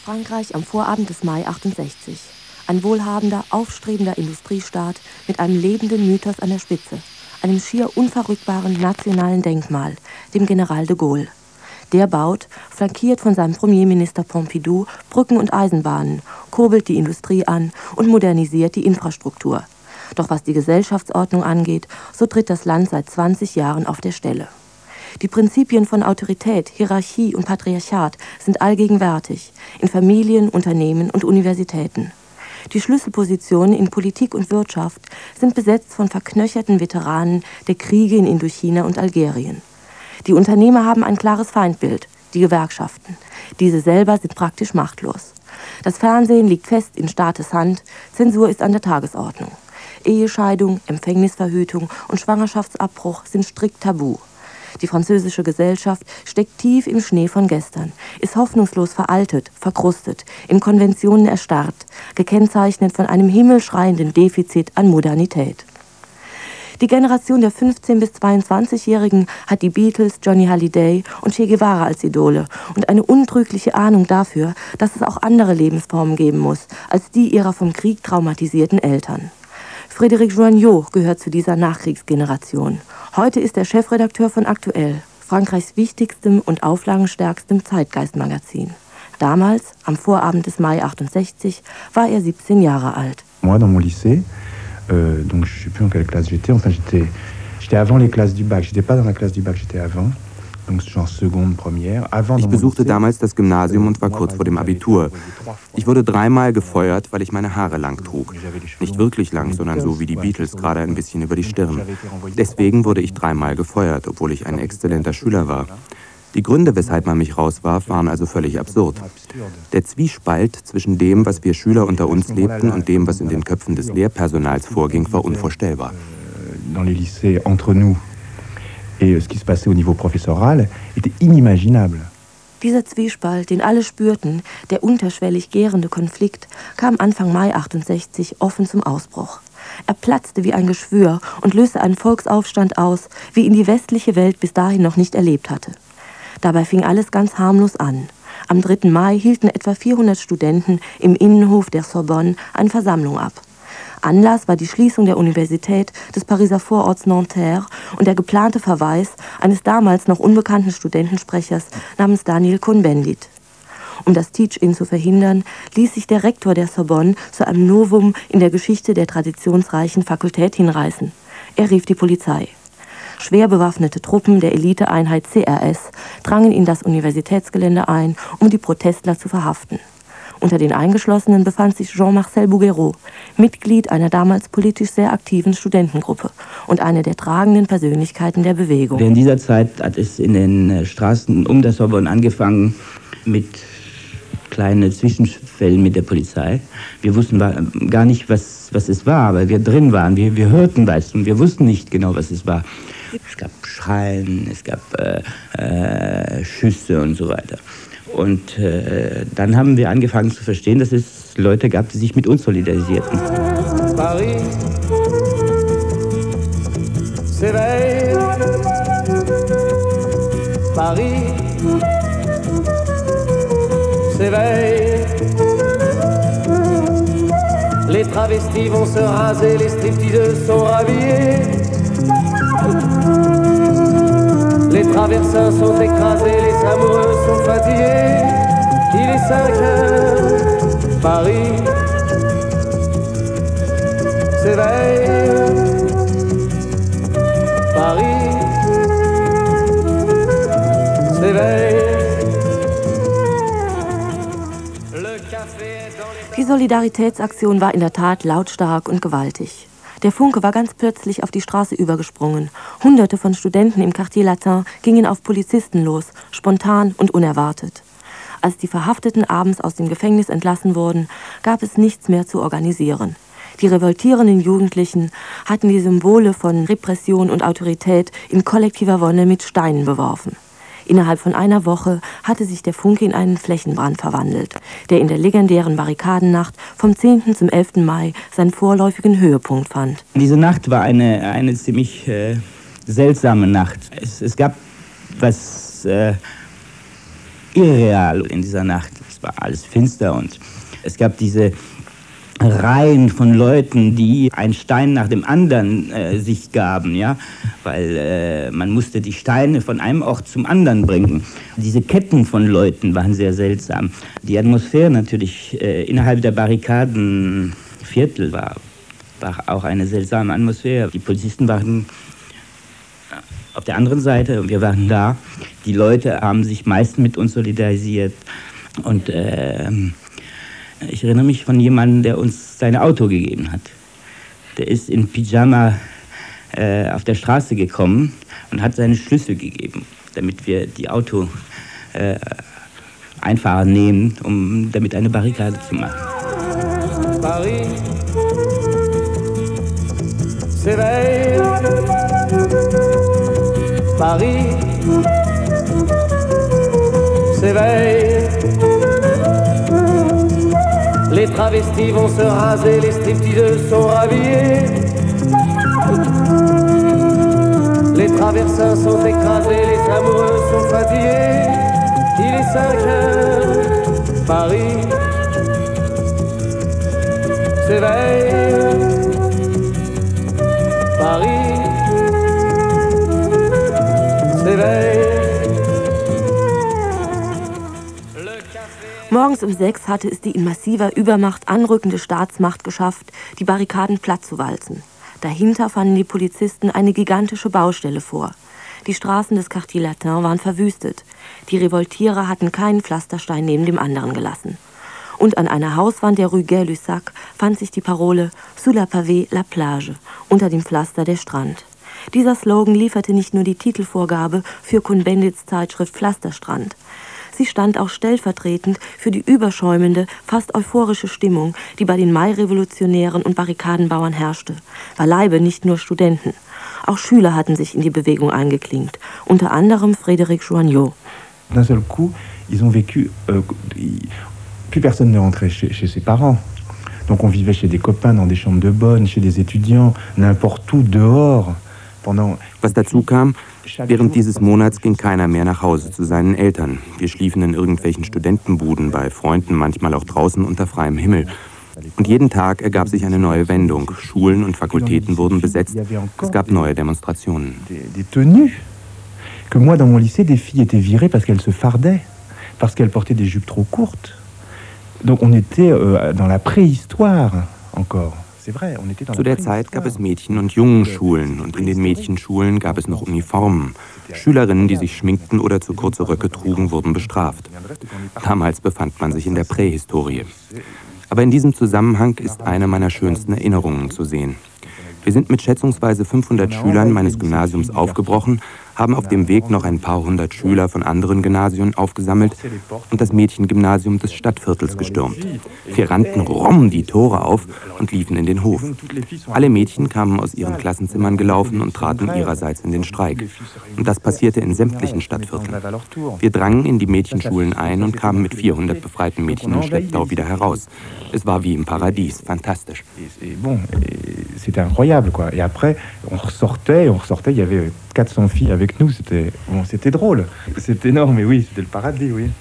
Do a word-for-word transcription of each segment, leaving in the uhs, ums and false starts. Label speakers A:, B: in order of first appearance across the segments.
A: Frankreich am Vorabend des Mai achtundsechzig. Ein wohlhabender, aufstrebender Industriestaat mit einem lebenden Mythos an der Spitze, einem schier unverrückbaren nationalen Denkmal, dem General de Gaulle. Der baut, flankiert von seinem Premierminister Pompidou, Brücken und Eisenbahnen, kurbelt die Industrie an und modernisiert die Infrastruktur. Doch was die Gesellschaftsordnung angeht, so tritt das Land seit zwanzig Jahren auf der Stelle. Die Prinzipien von Autorität, Hierarchie und Patriarchat sind allgegenwärtig, in Familien, Unternehmen und Universitäten. Die Schlüsselpositionen in Politik und Wirtschaft sind besetzt von verknöcherten Veteranen der Kriege in Indochina und Algerien. Die Unternehmer haben ein klares Feindbild, die Gewerkschaften. Diese selber sind praktisch machtlos. Das Fernsehen liegt fest in Staates Hand, Zensur ist an der Tagesordnung. Ehescheidung, Empfängnisverhütung und Schwangerschaftsabbruch sind strikt tabu. Die französische Gesellschaft steckt tief im Schnee von gestern, ist hoffnungslos veraltet, verkrustet, in Konventionen erstarrt, gekennzeichnet von einem himmelschreienden Defizit an Modernität. Die Generation der fünfzehn- bis zweiundzwanzigjährigen hat die Beatles, Johnny Hallyday und Che Guevara als Idole und eine untrügliche Ahnung dafür, dass es auch andere Lebensformen geben muss, als die ihrer vom Krieg traumatisierten Eltern. Frédéric Joignot gehört zu dieser Nachkriegsgeneration. Heute ist er Chefredakteur von Aktuell, Frankreichs wichtigstem und auflagenstärkstem Zeitgeistmagazin. Damals, am Vorabend des Mai achtundsechzig, war er siebzehn Jahre alt.
B: Moi, dans mon lycée, euh, donc je sais plus en quelle classe j'étais, enfin j'étais, j'étais avant les classes du bac, j'étais pas dans la classe du bac, j'étais avant.
C: Ich besuchte damals das Gymnasium und war kurz vor dem Abitur. Ich wurde dreimal gefeuert, weil ich meine Haare lang trug. Nicht wirklich lang, sondern so wie die Beatles, gerade ein bisschen über die Stirn. Deswegen wurde ich dreimal gefeuert, obwohl ich ein exzellenter Schüler war. Die Gründe, weshalb man mich rauswarf, waren also völlig absurd. Der Zwiespalt zwischen dem, was wir Schüler unter uns lebten, und dem, was in den Köpfen des Lehrpersonals vorging, war unvorstellbar.
B: Dans les lycées, entre nous. Et ce qui se passait au niveau professoral était inimaginable.
A: Dieser Zwiespalt, den alle spürten, der unterschwellig gärende Konflikt, kam Anfang Mai achtundsechzig offen zum Ausbruch. Er platzte wie ein Geschwür und löste einen Volksaufstand aus, wie ihn die westliche Welt bis dahin noch nicht erlebt hatte. Dabei fing alles ganz harmlos an. Am dritten Mai hielten etwa vierhundert Studenten im Innenhof der Sorbonne eine Versammlung ab. Anlass war die Schließung der Universität des Pariser Vororts Nanterre und der geplante Verweis eines damals noch unbekannten Studentensprechers namens Daniel Cohn-Bendit. Um das Teach-In zu verhindern, ließ sich der Rektor der Sorbonne zu einem Novum in der Geschichte der traditionsreichen Fakultät hinreißen. Er rief die Polizei. Schwer bewaffnete Truppen der Eliteeinheit C R S drangen in das Universitätsgelände ein, um die Protestler zu verhaften. Unter den Eingeschlossenen befand sich Jean-Marcel Bouguereau, Mitglied einer damals politisch sehr aktiven Studentengruppe und eine der tragenden Persönlichkeiten der Bewegung.
D: In dieser Zeit hat es in den Straßen um das Sorbonne angefangen mit kleinen Zwischenfällen mit der Polizei. Wir wussten gar nicht, was, was es war, weil wir drin waren. Wir, wir hörten was und wir wussten nicht genau, was es war. Es gab Schreien, es gab äh, äh, Schüsse und so weiter. Und äh, dann haben wir angefangen zu verstehen, dass es Leute gab, die sich mit uns solidarisierten.
E: Paris s'éveille, Paris s'éveille. Les travestis vont se raser, les stripteaseuses sont rhabillées. Les traversins sont écrasés, les amoureux sont fatigués. Il est cinq heures, Paris s'éveille. Paris s'éveille.
A: Die Solidaritätsaktion war in der Tat lautstark und gewaltig. Der Funke war ganz plötzlich auf die Straße übergesprungen. Hunderte von Studenten im Quartier Latin gingen auf Polizisten los, spontan und unerwartet. Als die Verhafteten abends aus dem Gefängnis entlassen wurden, gab es nichts mehr zu organisieren. Die revoltierenden Jugendlichen hatten die Symbole von Repression und Autorität in kollektiver Wonne mit Steinen beworfen. Innerhalb von einer Woche hatte sich der Funke in einen Flächenbrand verwandelt, der in der legendären Barrikadennacht vom zehnten zum elften Mai seinen vorläufigen Höhepunkt fand.
D: Diese Nacht war eine, eine ziemlich äh, seltsame Nacht. Es, es gab was äh, irreal in dieser Nacht. Es es war alles finster und es gab diese Reihen von Leuten, die einen Stein nach dem anderen äh, sich gaben, ja, weil äh, man musste die Steine von einem Ort zum anderen bringen. Diese Ketten von Leuten waren sehr seltsam. Die Atmosphäre natürlich äh, innerhalb der Barrikadenviertel war, war auch eine seltsame Atmosphäre. Die Polizisten waren auf der anderen Seite und wir waren da. Die Leute haben sich meist mit uns solidarisiert und äh, ich erinnere mich von jemandem, der uns sein Auto gegeben hat. Der ist in Pyjama äh, auf der Straße gekommen und hat seine Schlüssel gegeben, damit wir die Auto äh, einfacher nehmen, um damit eine Barrikade zu machen.
E: Paris s'éveille, Paris s'éveille. Les travestis vont se raser, les stripteaseuses sont rhabillées. Les traversins sont écrasés, les amoureux sont fatigués. Il est cinq heures, Paris s'éveille. Paris s'éveille.
A: Morgens um sechs hatte es die in massiver Übermacht anrückende Staatsmacht geschafft, die Barrikaden platt zu walzen. Dahinter fanden die Polizisten eine gigantische Baustelle vor. Die Straßen des Quartier Latin waren verwüstet. Die Revoltierer hatten keinen Pflasterstein neben dem anderen gelassen. Und an einer Hauswand der Rue Gay-Lussac fand sich die Parole Sous la pavé la plage, unter dem Pflaster der Strand. Dieser Slogan lieferte nicht nur die Titelvorgabe für Cohn-Bendits Zeitschrift Pflasterstrand. Sie stand auch stellvertretend für die überschäumende, fast euphorische Stimmung, die bei den Mai-Revolutionären und Barrikadenbauern herrschte. Beileibe nicht nur Studenten. Auch Schüler hatten sich in die Bewegung eingeklinkt, unter anderem Frédéric Joignot.
B: D'un seul coup, ils ont vécu... Euh, plus personne ne rentrait chez, chez ses parents. Donc on vivait chez des copains, dans des chambres de bonne, chez des étudiants, n'importe où, dehors. Pendant...
C: Was dazu kam, während dieses Monats ging keiner mehr nach Hause zu seinen Eltern. Wir schliefen in irgendwelchen Studentenbuden, bei Freunden, manchmal auch draußen unter freiem Himmel. Und jeden Tag ergab sich eine neue Wendung. Schulen und Fakultäten wurden besetzt. Es gab neue Demonstrationen.
B: Des tenues. Que moi, dans mon lycée, des filles étaient virées parce qu'elles se fardaient, parce qu'elles portaient des jupes trop courtes. Donc on était euh, dans la préhistoire encore.
C: Zu der Zeit gab es Mädchen- und Jungenschulen und in den Mädchenschulen gab es noch Uniformen. Schülerinnen, die sich schminkten oder zu kurze Röcke trugen, wurden bestraft. Damals befand man sich in der Prähistorie. Aber in diesem Zusammenhang ist eine meiner schönsten Erinnerungen zu sehen. Wir sind mit schätzungsweise fünfhundert Schülern meines Gymnasiums aufgebrochen, haben auf dem Weg noch ein paar hundert Schüler von anderen Gymnasien aufgesammelt und das Mädchengymnasium des Stadtviertels gestürmt. Wir rannten rum die Tore auf und liefen in den Hof. Alle Mädchen kamen aus ihren Klassenzimmern gelaufen und traten ihrerseits in den Streik. Und das passierte in sämtlichen Stadtvierteln. Wir drangen in die Mädchenschulen ein und kamen mit vierhundert befreiten Mädchen im Schlepptau wieder heraus. Es war wie im Paradies, fantastisch.
B: C'était incroyable, quoi. Et après, on ressortait, on ressortait, il y avait quatre cents filles avec nous. C'était, bon, c'était drôle. C'était énorme, mais oui, c'était le paradis, oui.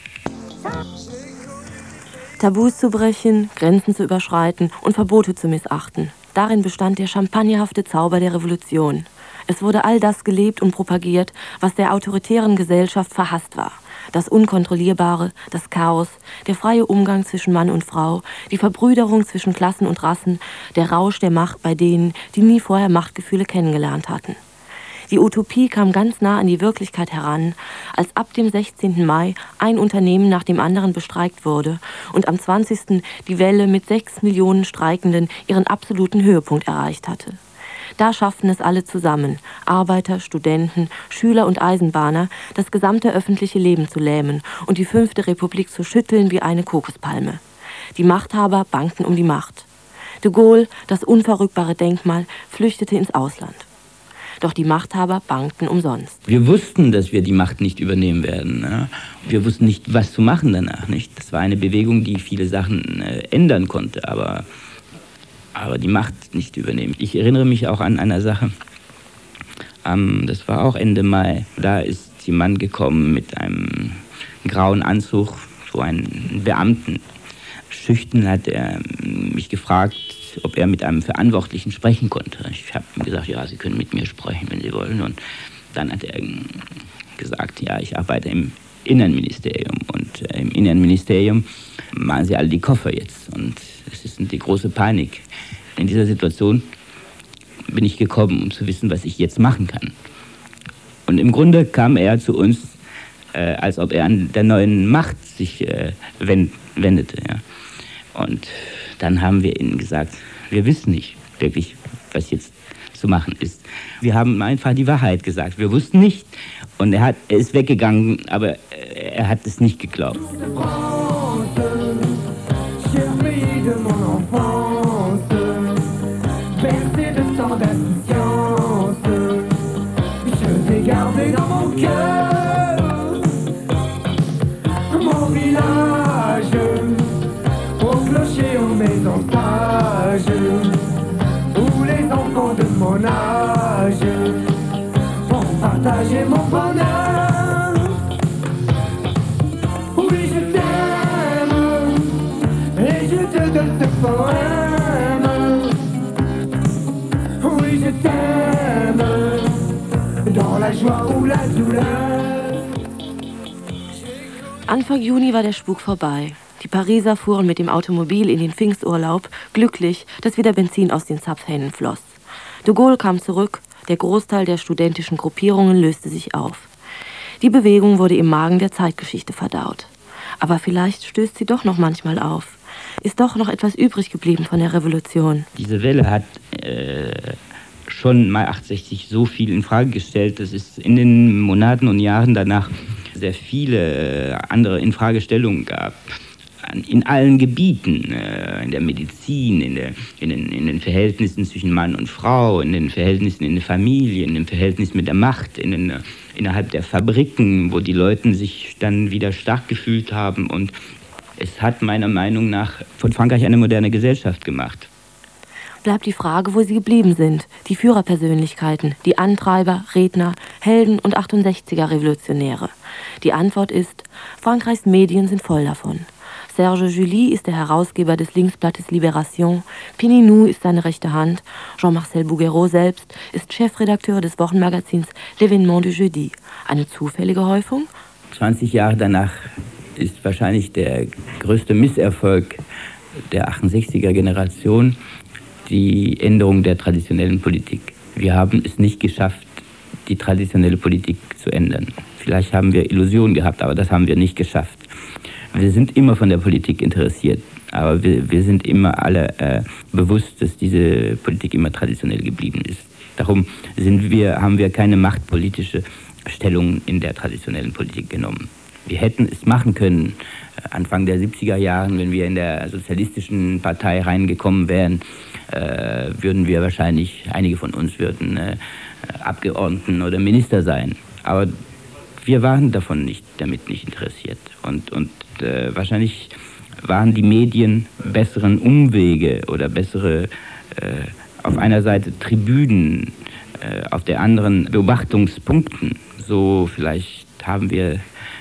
A: Tabus zu brechen, Grenzen zu überschreiten und Verbote zu missachten. Darin bestand der champagnerhafte Zauber der Revolution. Es wurde all das gelebt und propagiert, was der autoritären Gesellschaft verhasst war. Das Unkontrollierbare, das Chaos, der freie Umgang zwischen Mann und Frau, die Verbrüderung zwischen Klassen und Rassen, der Rausch der Macht bei denen, die nie vorher Machtgefühle kennengelernt hatten. Die Utopie kam ganz nah an die Wirklichkeit heran, als ab dem sechzehnten Mai ein Unternehmen nach dem anderen bestreikt wurde und am zwanzigsten die Welle mit sechs Millionen Streikenden ihren absoluten Höhepunkt erreicht hatte. Da schafften es alle zusammen, Arbeiter, Studenten, Schüler und Eisenbahner, das gesamte öffentliche Leben zu lähmen und die fünfte Republik zu schütteln wie eine Kokospalme. Die Machthaber bangten um die Macht. De Gaulle, das unverrückbare Denkmal, flüchtete ins Ausland. Doch die Machthaber bangten umsonst.
D: Wir wussten, dass wir die Macht nicht übernehmen werden. Ja? Wir wussten nicht, was zu machen danach. Nicht? Das war eine Bewegung, die viele Sachen äh, ändern konnte, aber, aber die Macht nicht übernehmen. Ich erinnere mich auch an eine Sache. Ähm, das war auch Ende Mai. Da ist jemand gekommen mit einem grauen Anzug, vor einen Beamten. Schüchtern hat er mich gefragt, ob er mit einem Verantwortlichen sprechen konnte. Ich habe ihm gesagt, ja, Sie können mit mir sprechen, wenn Sie wollen. Und dann hat er gesagt, ja, ich arbeite im Innenministerium. Und im Innenministerium machen Sie alle die Koffer jetzt. Und es ist die große Panik. In dieser Situation bin ich gekommen, um zu wissen, was ich jetzt machen kann. Und im Grunde kam er zu uns, äh, als ob er an der neuen Macht sich äh, wendete. Ja. Und dann haben wir ihnen gesagt, wir wissen nicht wirklich, was jetzt zu machen ist. Wir haben einfach die Wahrheit gesagt. Wir wussten nicht. Und er, hat, er ist weggegangen, aber er hat es nicht geglaubt.
E: Mon âge, pour partager mon bonheur. Oui, je t'aime, et je te donne ce poème. Oui, je t'aime, dans la joie ou la douleur.
A: Anfang Juni war der Spuk vorbei. Die Pariser fuhren mit dem Automobil in den Pfingsturlaub, glücklich, dass wieder Benzin aus den Zapfhähnen floss. De Gaulle kam zurück, der Großteil der studentischen Gruppierungen löste sich auf. Die Bewegung wurde im Magen der Zeitgeschichte verdaut. Aber vielleicht stößt sie doch noch manchmal auf. Ist doch noch etwas übrig geblieben von der Revolution.
D: Diese Welle hat äh, schon Mai achtundsechzig so viel in Frage gestellt, dass es in den Monaten und Jahren danach sehr viele äh, andere Infragestellungen gab. In allen Gebieten, in der Medizin, in, der, in, den, in den Verhältnissen zwischen Mann und Frau, in den Verhältnissen in der Familie, in dem Verhältnis mit der Macht, in den, innerhalb der Fabriken, wo die Leute sich dann wieder stark gefühlt haben. Und es hat meiner Meinung nach von Frankreich eine moderne Gesellschaft gemacht.
A: Bleibt die Frage, wo sie geblieben sind. Die Führerpersönlichkeiten, die Antreiber, Redner, Helden und achtundsechziger-Revolutionäre. Die Antwort ist, Frankreichs Medien sind voll davon. Serge July ist der Herausgeber des Linksblattes Libération, Péninou ist seine rechte Hand, Jean-Marcel Bouguereau selbst ist Chefredakteur des Wochenmagazins L'Événement du Jeudi. Eine zufällige Häufung?
D: zwanzig Jahre danach ist wahrscheinlich der größte Misserfolg der achtundsechziger-Generation die Änderung der traditionellen Politik. Wir haben es nicht geschafft, die traditionelle Politik zu ändern. Vielleicht haben wir Illusionen gehabt, aber das haben wir nicht geschafft. Wir sind immer von der Politik interessiert, aber wir, wir sind immer alle äh, bewusst, dass diese Politik immer traditionell geblieben ist. Darum sind wir, haben wir keine machtpolitische Stellung in der traditionellen Politik genommen. Wir hätten es machen können, äh, Anfang der siebziger Jahren, wenn wir in der sozialistischen Partei reingekommen wären, äh, würden wir wahrscheinlich, einige von uns würden äh, Abgeordneten oder Minister sein. Aber wir waren davon nicht, damit nicht interessiert. Und, und äh, wahrscheinlich waren die Medien besseren Umwege oder bessere, äh, auf einer Seite Tribünen, äh, auf der anderen Beobachtungspunkten. So vielleicht haben wir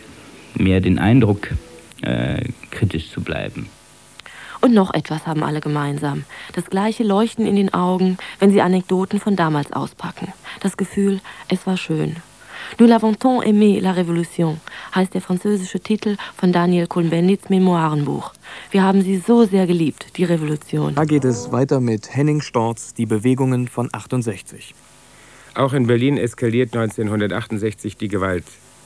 D: mehr den Eindruck, äh, kritisch zu bleiben.
A: Und noch etwas haben alle gemeinsam. Das gleiche Leuchten in den Augen, wenn sie Anekdoten von damals auspacken. Das Gefühl, es war schön. Nous l'avons tant aimé, la Révolution, heißt der französische Titel von Daniel Cohn-Bendits Memoirenbuch. Wir haben sie so sehr geliebt, die Revolution.
F: Da geht es weiter mit Henning Storz, die Bewegungen von achtundsechzig.
G: Auch in Berlin eskaliert neunzehnhundertachtundsechzig die Gewalt.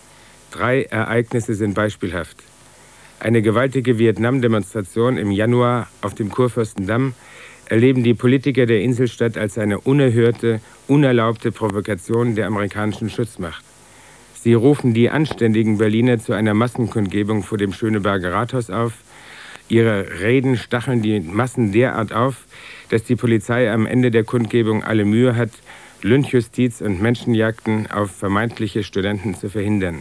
G: Drei Ereignisse sind beispielhaft. Eine gewaltige Vietnam-Demonstration im Januar auf dem Kurfürstendamm erleben die Politiker der Inselstadt als eine unerhörte, unerlaubte Provokation der amerikanischen Schutzmacht. Sie rufen die anständigen Berliner zu einer Massenkundgebung vor dem Schöneberger Rathaus auf. Ihre Reden stacheln die Massen derart auf, dass die Polizei am Ende der Kundgebung alle Mühe hat, Lynchjustiz und Menschenjagden auf vermeintliche Studenten zu verhindern.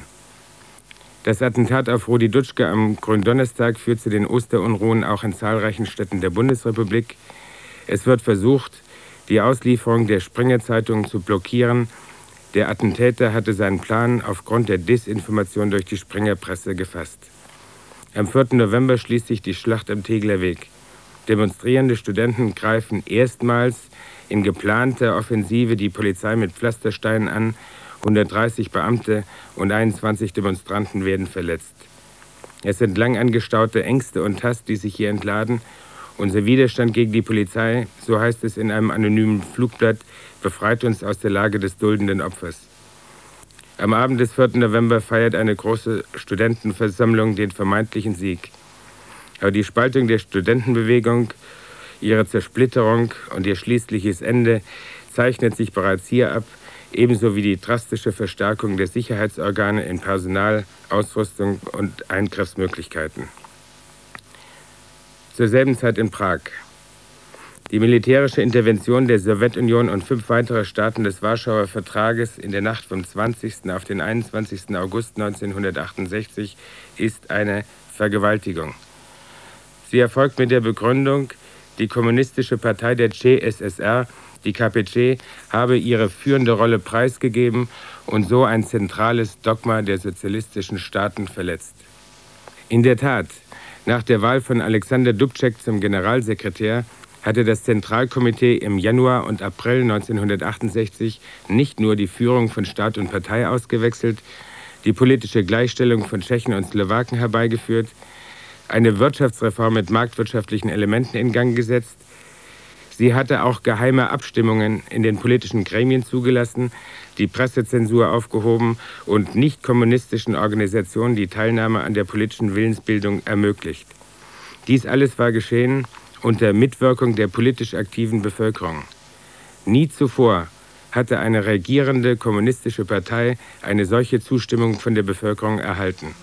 G: Das Attentat auf Rudi Dutschke am Gründonnerstag führt zu den Osterunruhen auch in zahlreichen Städten der Bundesrepublik. Es wird versucht, die Auslieferung der Springer-Zeitung zu blockieren. Der Attentäter hatte seinen Plan aufgrund der Desinformation durch die Springer-Presse gefasst. Am vierten November schließt sich die Schlacht am Tegeler Weg. Demonstrierende Studenten greifen erstmals in geplanter Offensive die Polizei mit Pflastersteinen an, hundertdreißig Beamte und einundzwanzig Demonstranten werden verletzt. Es sind lang angestaute Ängste und Hass, die sich hier entladen. Unser Widerstand gegen die Polizei, so heißt es in einem anonymen Flugblatt, befreit uns aus der Lage des duldenden Opfers. Am Abend des vierten November feiert eine große Studentenversammlung den vermeintlichen Sieg. Aber die Spaltung der Studentenbewegung, ihre Zersplitterung und ihr schließliches Ende zeichnet sich bereits hier ab, ebenso wie die drastische Verstärkung der Sicherheitsorgane in Personal, Ausrüstung und Eingriffsmöglichkeiten. Zur selben Zeit in Prag. Die militärische Intervention der Sowjetunion und fünf weitere Staaten des Warschauer Vertrages in der Nacht vom zwanzigsten auf den einundzwanzigsten August neunzehnhundertachtundsechzig ist eine Vergewaltigung. Sie erfolgt mit der Begründung, die Kommunistische Partei der C S S R, die K P C, habe ihre führende Rolle preisgegeben und so ein zentrales Dogma der sozialistischen Staaten verletzt. In der Tat, nach der Wahl von Alexander Dubček zum Generalsekretär hatte das Zentralkomitee im Januar und April neunzehnhundertachtundsechzig nicht nur die Führung von Staat und Partei ausgewechselt, die politische Gleichstellung von Tschechen und Slowaken herbeigeführt, eine Wirtschaftsreform mit marktwirtschaftlichen Elementen in Gang gesetzt. Sie hatte auch geheime Abstimmungen in den politischen Gremien zugelassen, die Pressezensur aufgehoben und nicht-kommunistischen Organisationen die Teilnahme an der politischen Willensbildung ermöglicht. Dies alles war geschehen unter Mitwirkung der politisch aktiven Bevölkerung. Nie zuvor hatte eine regierende kommunistische Partei eine solche Zustimmung von der Bevölkerung erhalten.